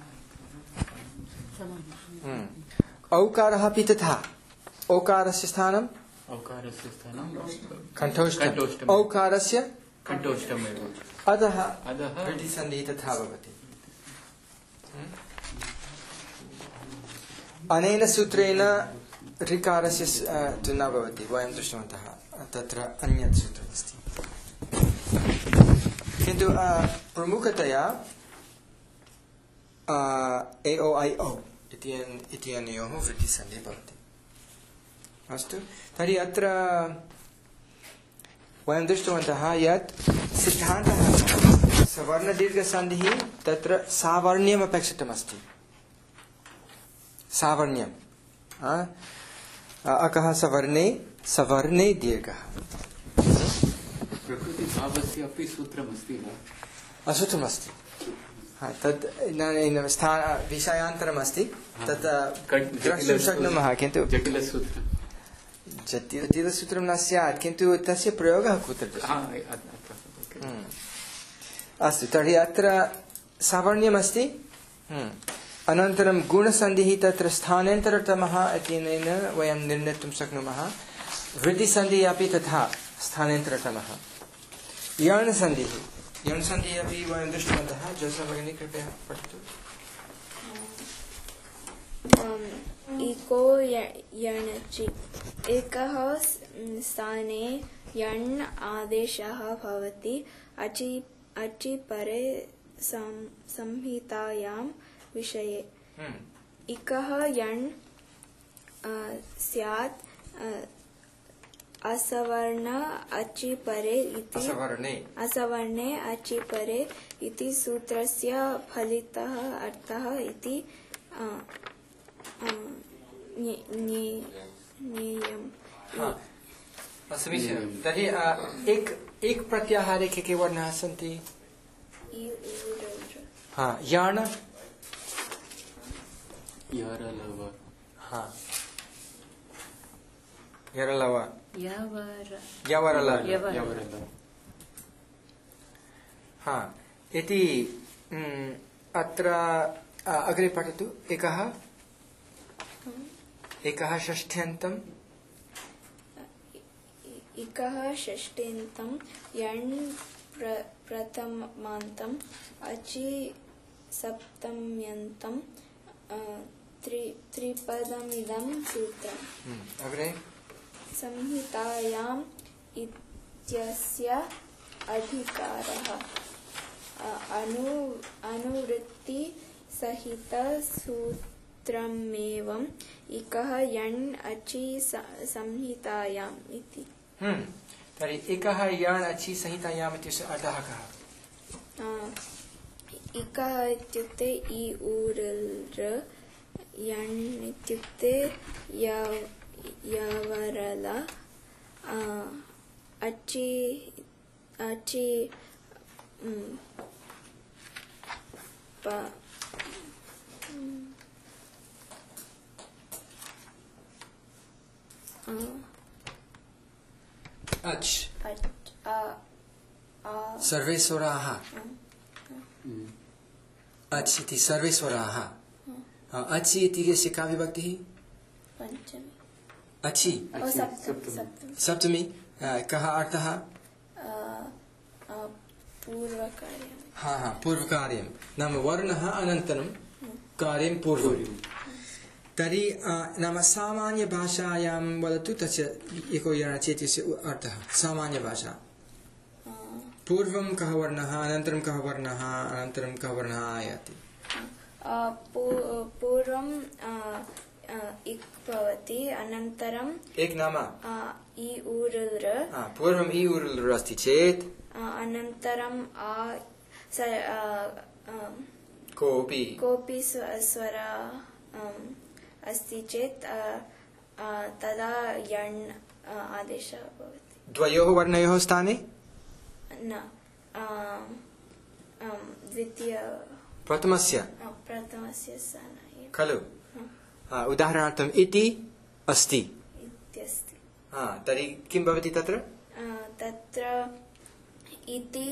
औकारः अपि तथा औकारस्य स्थानं कण्ठोष्ठम् औकारस्य कण्ठोष्ठमेव अतः वृद्धिसन्धिः तथा भवति अनेन सूत्रेण ऋकारस्य तु न भवति वयं दृष्टवन्तः तत्र अन्यत् सूत्रमस्ति किन्तु प्रमुखतया एओ ऐ औ इत्यनयोः वृद्धिसन्धिः भवति अस्तु तर्हि अत्र वयं दृष्टवन्तः यत् सिद्धान्तः सवर्णदीर्घसन्धिः तत्र सावर्ण्यमपेक्षितमस्ति सावर्ण्यम् अकः सवर्णे दीर्घः प्रकृतिभावस्य अपि सूत्रमस्ति वा असूत्रमस्ति तत् विषयान्तरमस्ति तत् द्रष्टुं शक्नुमः किन्तु तिलसूत्रं न स्यात् किन्तु तस्य प्रयोगः कुत्र अस्तु तर्हि अत्र सावर्ण्यमस्ति अनन्तरं गुणसन्धिः तत्र स्थानान्तरतमः इत्यनेन वयं निर्णेतुं शक्नुमः वृद्धिसन्धिः अपि तथा स्थानान्तरतमः यणसन्धिः अपि वयं दृष्टवन्तः जोसा भगिनी कृपया पठतु इको यणचि एकः स्थाने यण् आदेशः भवति अचि परे संहितायां विषये इकः यण् स्यात् असवर्ण अचि परे इति असवर्णे अचि परे इति सूत्रस्य फलितः अर्थः इति समीचीनं तर्हि एक प्रत्याहारे के वर्णाः सन्ति याण यरलव इति अत्र अग्रे पठतु एकः षष्ठ्यन्तम् यण् प्रथमान्तम् अचि सप्तम्यन्तं त्रिपदमिदं सूत्रम् अग्रे संहितायाम् इत्यस्य अधिकारः अनुवृत्ति सहित सूत्रमेवम् इकः यण् अचि संहितायाम् इति तर्हि एकः यण् अचि संहितायाम् इत्यस्य अर्थः कः इकः इत्युक्ते इ ऊर् यण् इत्युक्ते यवरल अचि सर्वेश्वराः अच् इति सर्वेश्वराः अचि इति का विभक्तिः पंचमी अचि सप्तमी कः अर्थः पूर्वकार्यं नाम वर्णः अनन्तरं कार्यं पूर्वं तर्हि नाम सामान्यभाषायां वदतु तस्य एको यणचि इत्यस्य अर्थः सामान्यभाषा पूर्वं कः वर्णः अनन्तरं कः वर्णः अनन्तरं कः वर्णः आयाति पूर्वं इक् भवति अनन्तरं एक नाम इ ऊर् पूर्वम् इ ऊर् अस्ति चेत् अनन्तरं कोऽपि स्वर अस्ति चेत् तदा यण् आदेशः भवति द्वयोः वर्णयोः स्थाने न द्वितीय प्रथमस्य स्थाने खलु उदाहरणार्थम् इति अस्ति तर्हि किं भवति तत्र इति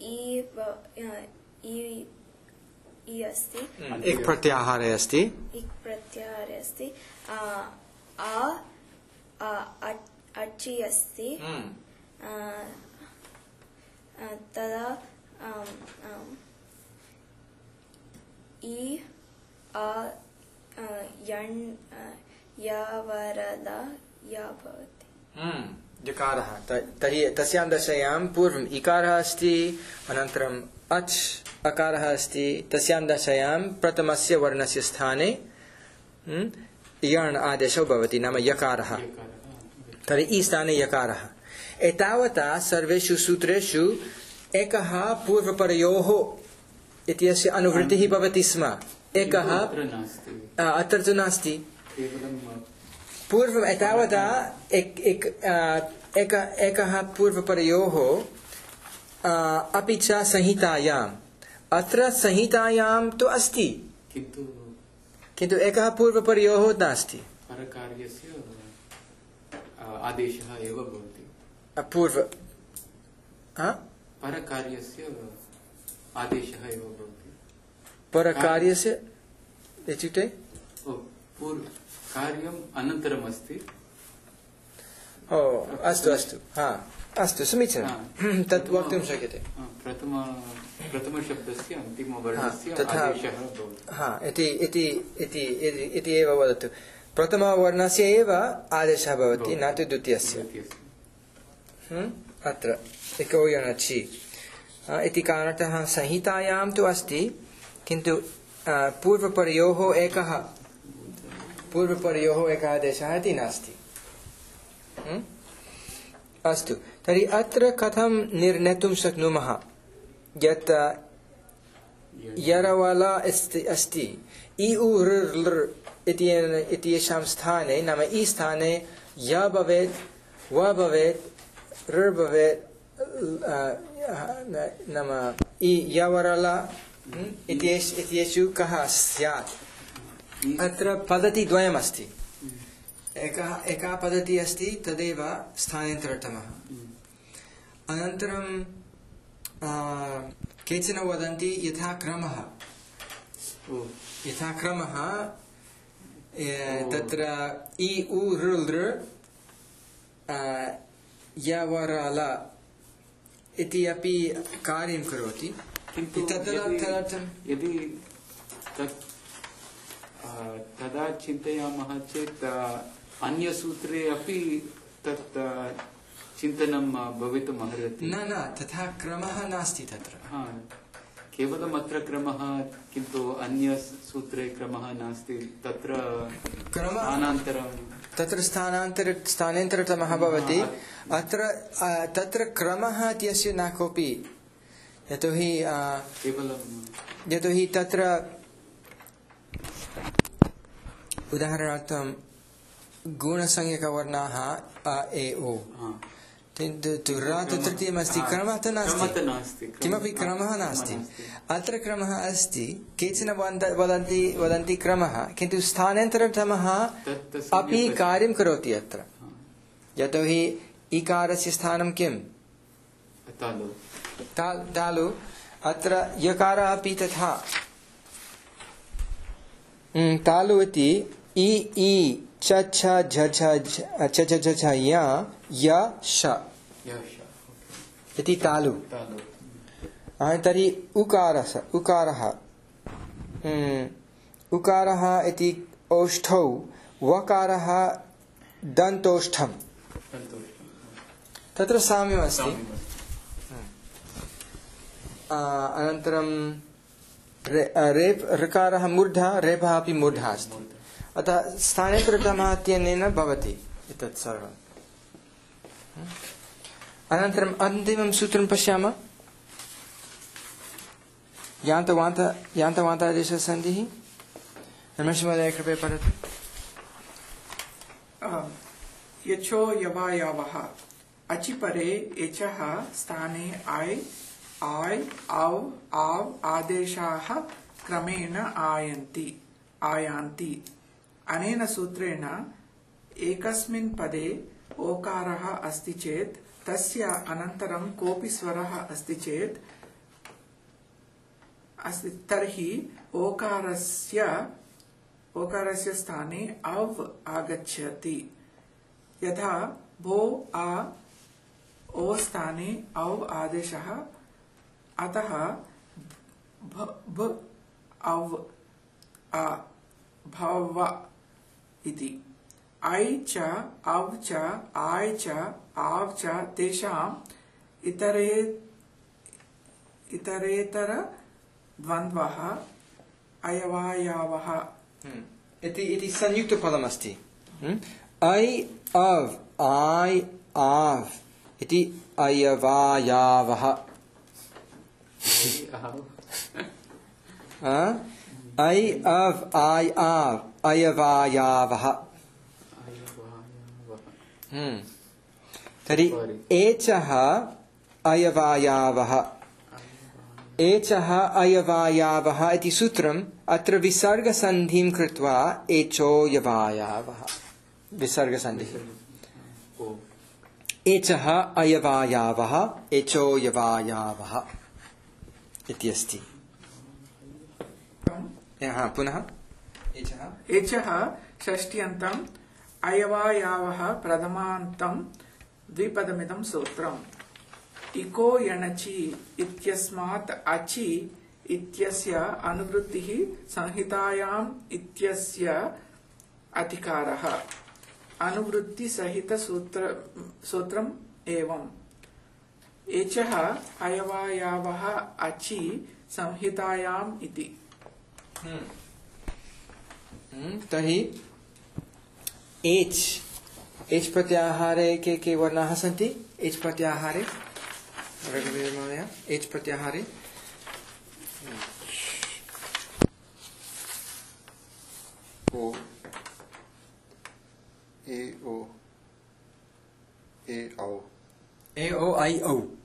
इ अस्ति एक प्रत्याहारे अस्ति अचि अस्ति तदा इ यण् यवरल या भवति यकारः तर्हि तस्यां दशायां पूर्वम् इकारः अस्ति अनन्तरम् अच् अकारः अस्ति तस्यां दशायां प्रथमस्य वर्णस्य स्थाने यण् आदेशो भवति नाम यकारः तर्हि इ स्थाने यकारः एतावता सर्वेषु सूत्रेषु एकः पूर्वपरयोः इत्यस्य अनुवृत्तिः भवति स्म एकः अत्र तु नास्ति पूर्वम् एतावता एकः पूर्वपरयोः अपि च संहितायाम् अत्र संहितायां तु अस्ति किन्तु एकः पूर्वपरयोः नास्ति आदेशः एव भवति। पूर्व परकार्यस्य आदेशः एव भवति। परकार्यस्य इत्युक्ते कार्यम् अनन्तरम् अस्ति। ओ अस्तु अस्तु अस्तु समीचीनं तत् वक्तुं शक्यते। प्रथमशब्दस्य अन्तिमवर्णस्य आदेशः भवति। इति एव वदतु। प्रथमवर्णस्य एव आदेशः भवति न तु द्वितीयस्य। अत्र एको यणचि इति कारणतः संहितायां तु अस्ति किन्तु पूर्वपरयोः एकः आदेशः इति नास्ति। अस्तु तर्हि अत्र कथं निर्णेतुं शक्नुमः यत् यरवला अस्ति इ उ ऋ इत्येषां स्थाने नाम इ स्थाने य भवेत् व भवेत् ऋ भवेत् नाम इ यवरला इत्येषु कः स्यात्। अत्र पद्धतिद्वयमस्ति। एका पद्धतिः अस्ति तदेव स्थानान्तरतमः। अनन्तरं केचन वदन्ति यथाक्रमः तत्र इ उ ऋ यवरल इति अपि कार्यं करोति। किन्तु यदि तदा चिन्तयामः चेत् अन्यसूत्रे अपि तत् चिन्तनं भवितुम् अर्हति। न तथा क्रमः नास्ति तत्र। केवलम् अत्र क्रमः किन्तु अन्यसूत्रे क्रमः नास्ति। तत्र स्थानान्तरतमः भवति। तत्र क्रमः इत्यस्य न कोऽपि यतोहि तत्र उदाहरणार्थं गुणसंज्ञकवर्णाः अ ए ओ तृतीयमस्ति। क्रमः तु नास्ति, किमपि क्रमः नास्ति। अत्र क्रमः अस्ति। केचन वदन्ति क्रमः किन्तु स्थानान्तरतमः अपि कार्यं करोति अत्र। यतोहि इकारस्य स्थानं किम्? तालु। अत्र यकारः अपि तथा तालु इति इ इ च छ झ छ य य श इति तालु। तर्हि उकारः इति ओष्ठौ वकारः दन्तोष्ठम्। तत्र साम्यमस्ति। अनन्तरं ऋकारः मूर्धा रेफः अपि मूर्धा अस्ति। अतः स्थानान्तरतमः इत्यनेन भवति एतत् सर्वम्। अनन्तरम् अन्तिमं सूत्रं पश्यामः। यान्तवान्तादेशसन्धिः। रमेश महोदय कृपया पठतु। यचो यवायावः अचिपरे एचः स्थाने आय आव आव आदेशाः क्रमेण आयान्ति। अनेन सूत्रेण एकस्मिन् पदे ओकारः अस्ति चेत् तस्य अनन्तरं कोऽपि स्वरः अस्ति चेत् तर्हि ओकारस्य स्थाने अव् आगच्छति। यथा भो आ ओ स्थाने अव् आदेशः। अतः भ अव् आ भव इति। ऐ च अव् च आय च आव् च तेषाम् इतरेतर द्वन्द्वः अयवायावः इति संयुक्तपदमस्ति। ऐ अव् आय आव् इति अयवायावः। ऐ अव् आय आव् अयवायावः। तर्हि एचः अयवायावः अयवायावः इति सूत्रम् अत्र विसर्गसन्धिं कृत्वा एचो यवायावः विसर्गसन्धिः। एचः अयवायावः एचोयवायावः इति अस्ति। पुनः एचः षष्ट्यन्तम् अयवायावः प्रथमान्तं द्विपदमिदं सूत्रम्। इको यणचि इत्यस्मात् अचि इत्यस्य अनुवृत्तिः संहितायाम् इत्यस्य अधिकारः। अनुवृत्ति सहित सूत्रम् एवम्। एचः अयवायावः अचि संहितायाम् इति। तर्हि एच् प्रत्याहारे के वर्णाः सन्ति? एच् प्रत्याहारे रघुवीरमहोदय, एच् प्रत्याहारे ओ ए ओ आई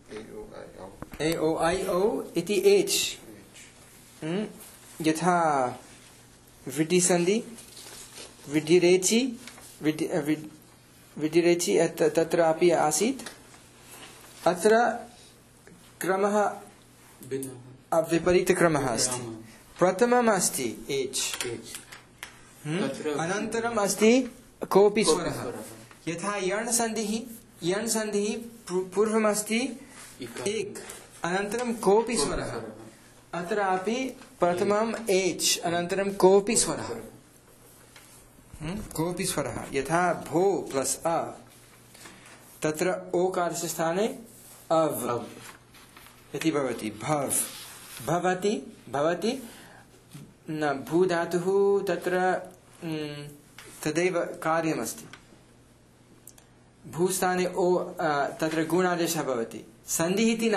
ओ इति एच्। यथा विधिसन्धि विधिरेचि तत्रापि आसीत्। अत्र क्रमः विपरीतक्रमः अस्ति। प्रथमम् अस्ति एच्, अनन्तरम् अस्ति कोऽपि स्वरः। यथा यण् सन्धिः पूर्वमस्ति एक, अनन्तरं कोऽपि स्वरः। अत्रापि प्रथमम् एच्, अनन्तरं कोऽपि स्वरः। कोऽपि स्वरः। यथा भो प्लस् अ, तत्र ओकारस्य स्थाने अव् इति भवति। भव भवति न भूधातुः तत्र तदेव कार्यमस्ति। भूस्थाने ओ तत्र गुणादेशः भवति। सन्धिः इति न,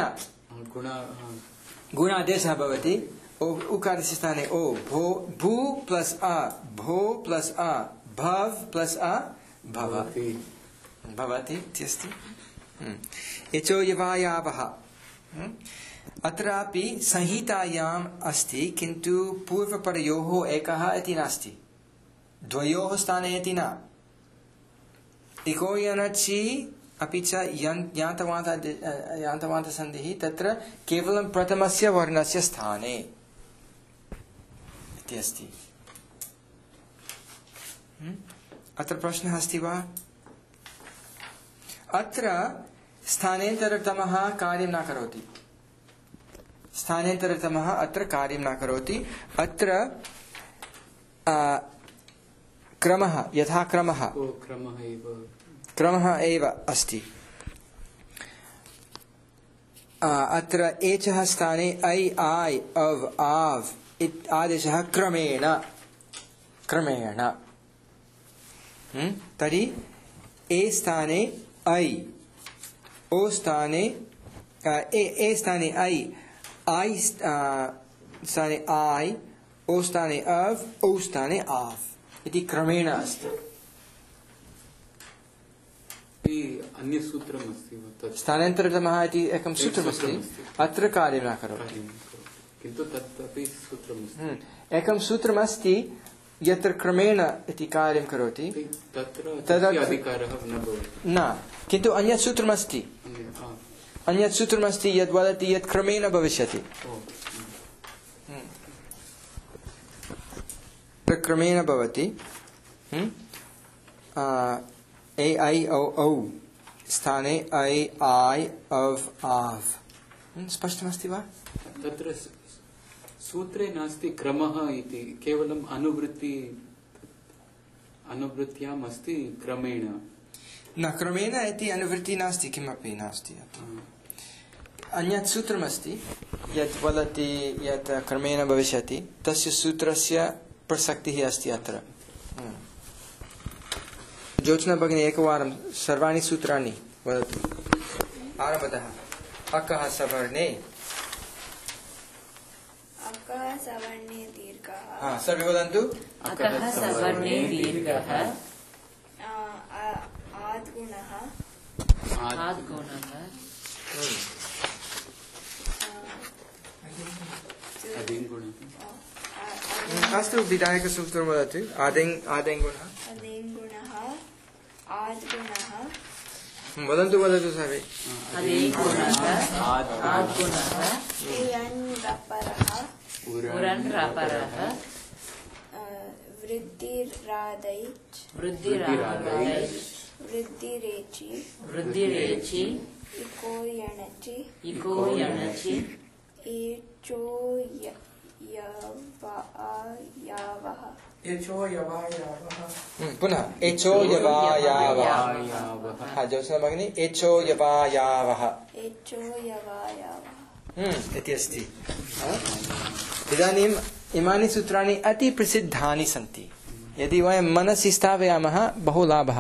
गुणादेशः भवति। उकारस्य स्थाने ओ। भू प्लस् अ, भो प्लस् अ, भव प्लस् अ, भवति इत्यस्ति। एचोयवायावः अत्रापि संहितायाम् अस्ति, किन्तु पूर्वपरयोः एकः इति नास्ति, द्वयोः स्थाने इति न। इको यणचि अपि च यान्तवान्तसन्धिः तत्र केवलं प्रथमस्य वर्णस्य स्थाने इति अस्ति। अत्र प्रश्नः अस्ति वा? अत्र स्थानेन्तरतमः कार्यं न करोति। स्थानेन्तरतमः अत्र कार्यं न करोति। अत्र क्रमः यथा क्रमः एव अस्ति। अत्र एचः स्थाने ऐ आय् अव् आव् आदेशः क्रमेण। तर्हि ए स्थाने ऐ, ओ स्थाने ए स्थाने ऐ, आई स्थाने आय्, ओ स्थाने अव्, ओ स्थाने आव् इति क्रमेण अस्ति। अन्य सूत्रमस्ति स्थानान्तरतमः इति एकं सूत्रमस्ति। अत्र कार्यं न करोति, किन्तु तदपि सूत्रमस्ति। एकं सूत्रमस्ति यत्र क्रमेण इति कार्यं करोति, तत्र अधिकारः न भवति। न, किन्तु अन्यत् सूत्रमस्ति। अन्यत् सूत्रमस्ति यद् वदति यत् क्रमेण भविष्यति। क्रमेण भवति। ए ऐ औ औ स्थाने ऐ आय् अव् आव्। स्पष्टमस्ति वा? तत्र सूत्रे नास्ति क्रमः इति, केवलम् अनुवृत्त्याम् अस्ति क्रमेण। न, क्रमेण इति अनुवृत्तिः नास्ति, किमपि नास्ति। अन्यत् सूत्रमस्ति यत् वदति यत् क्रमेण भविष्यति, तस्य सूत्रस्य प्रसक्तिः अस्ति अत्र। ज्योत्स्ना भगिनी एकवारं सर्वाणि सूत्राणि वदतु। आरभतः। अकः सवर्णे। अकः सवर्णे दीर्घः। सर्वे वदन्तु। अकः सवर्णे दीर्घः। आद्गुणः। अस्तु, विधायकसूत्रं वदतु। आदेङ्गुणः। आदेङ्गुणः, आद्गुणः, वदन्तु वदतु सर्वे। वृद्धिरेचि इको यणचि एचो यवायावः पुनः एचो यवायावः। हाँ ज्योत्स्ना भगिनी एचो यवायावः इति अस्ति। इदानीम् इमानि सूत्राणि अति प्रसिद्धानि सन्ति। यदि वयं मनसि स्थापयामः बहु लाभः।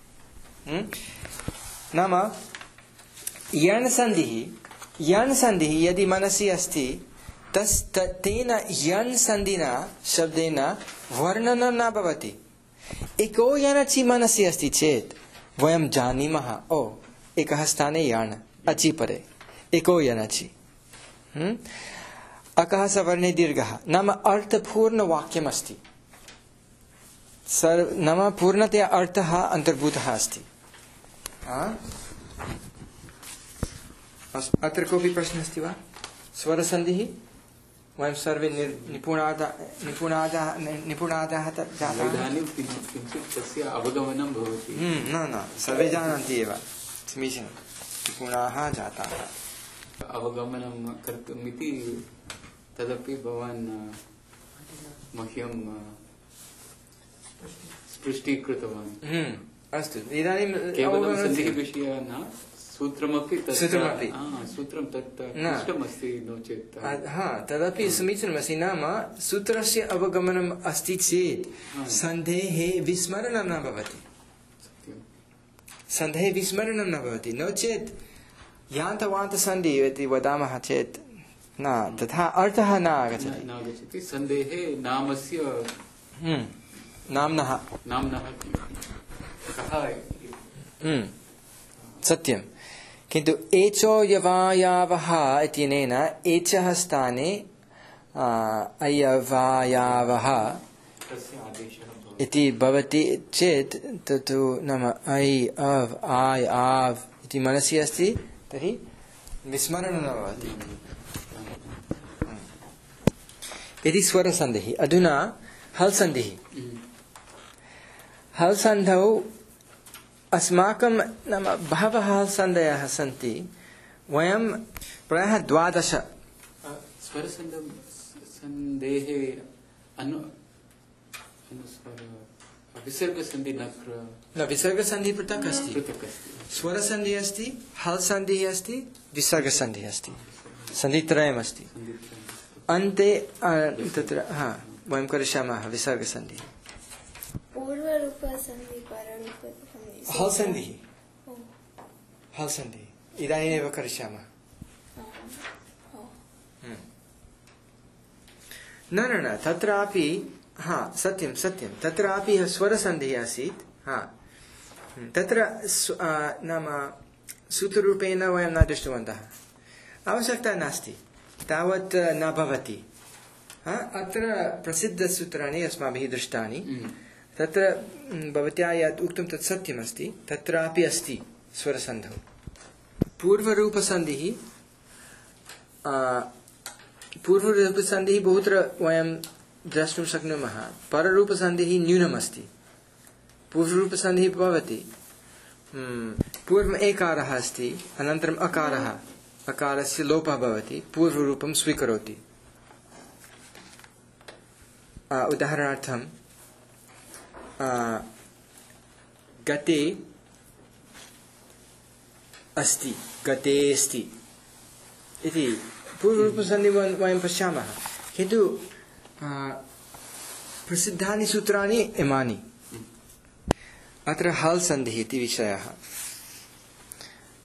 नाम यण् सन्धिः यदि मनसि अस्ति तेन यण् सन्धिना शब्देन वर्णनं न भवति। एको यणचि मनसि अस्ति चेत् वयं जानीमः ओ एकः स्थाने यण् अचि परे एको यणचि। अकः सवर्णे दीर्घः नाम अर्थपूर्णवाक्यमस्ति। नाम पूर्णतया अर्थः अन्तर्भूतः अस्ति। अत्र कोऽपि प्रश्नः अस्ति वा? स्वरसन्धिः वयं सर्वे निपुणाः जाताः। इदानीं किञ्चित् तस्य अवगमनं भवति। न सर्वे जानन्ति एव। समीचीनं, निपुणाः जाताः। अवगमनं कर्तुम् इति तदपि भवान् मह्यं स्पष्टीकृतवान्। अस्तु, इदानीं केवलं सन्धिः विषयः न, सूत्रमपि सूत्रं तत् क्लिष्टमस्ति नो चेत् तदपि समीचीनमस्ति। नाम सूत्रस्य अवगमनम् अस्ति चेत् सन्धेः विस्मरणं न भवति। सन्धेः विस्मरणं न भवति। नो चेत् यान्तवान्तसन्धि इति वदामः चेत् न तथा अर्थः न आगच्छति। सन्धेः नामस्य नाम्नः सत्यं। किन्तु एचो यवायावः इत्यनेन एचः स्थाने अयवायावः इति भवति चेत् तत् नाम ऐ अव् आय् आव् इति मनसि अस्ति तर्हि विस्मरणं न भवति। इति स्वरसन्धिः। अधुना हल् सन्धौ अस्माकं नाम बहवः सन्धयः सन्ति। वयं प्रायः 12 स्वरसन्धेः विसर्गसन्धि न विसर्गसन्धिः पृथक् अस्ति। स्वरसन्धिः अस्ति, हल् सन्धिः अस्ति, विसर्गसन्धिः अस्ति, सन्धित्रयमस्ति। अन्ते तत्र वयं करिष्यामः विसर्गसन्धिः। हल् सन्धिः इदानीमेव करिष्यामः। न तत्रापि सत्यं तत्रापि स्वरसन्धिः आसीत्। तत्र नाम सूत्ररूपेण वयं न दृष्टवन्तः। आवश्यकता नास्ति, तावत् न भवति। अत्र प्रसिद्धसूत्राणि अस्माभिः दृष्टानि। तत्र भवत्या यत् उक्तं तत् सत्यमस्ति। तत्रापि अस्ति स्वरसन्धौ पूर्वरूपसन्धिः। बहुत्र वयं द्रष्टुं शक्नुमः। पररूपसन्धिः न्यूनमस्ति। पूर्वरूपसन्धिः भवति पूर्वम् एकारः अस्ति, अनन्तरम् अकारः, अकारस्य लोपः भवति, पूर्वरूपं स्वीकरोति। उदाहरणार्थं गते अस्ति, गतेस्ति इति पूर्वरूपसन्धिं वयं पश्यामः। किन्तु प्रसिद्धानि सूत्राणि इमानि। अत्र हल् सन्धिः इति विषयः।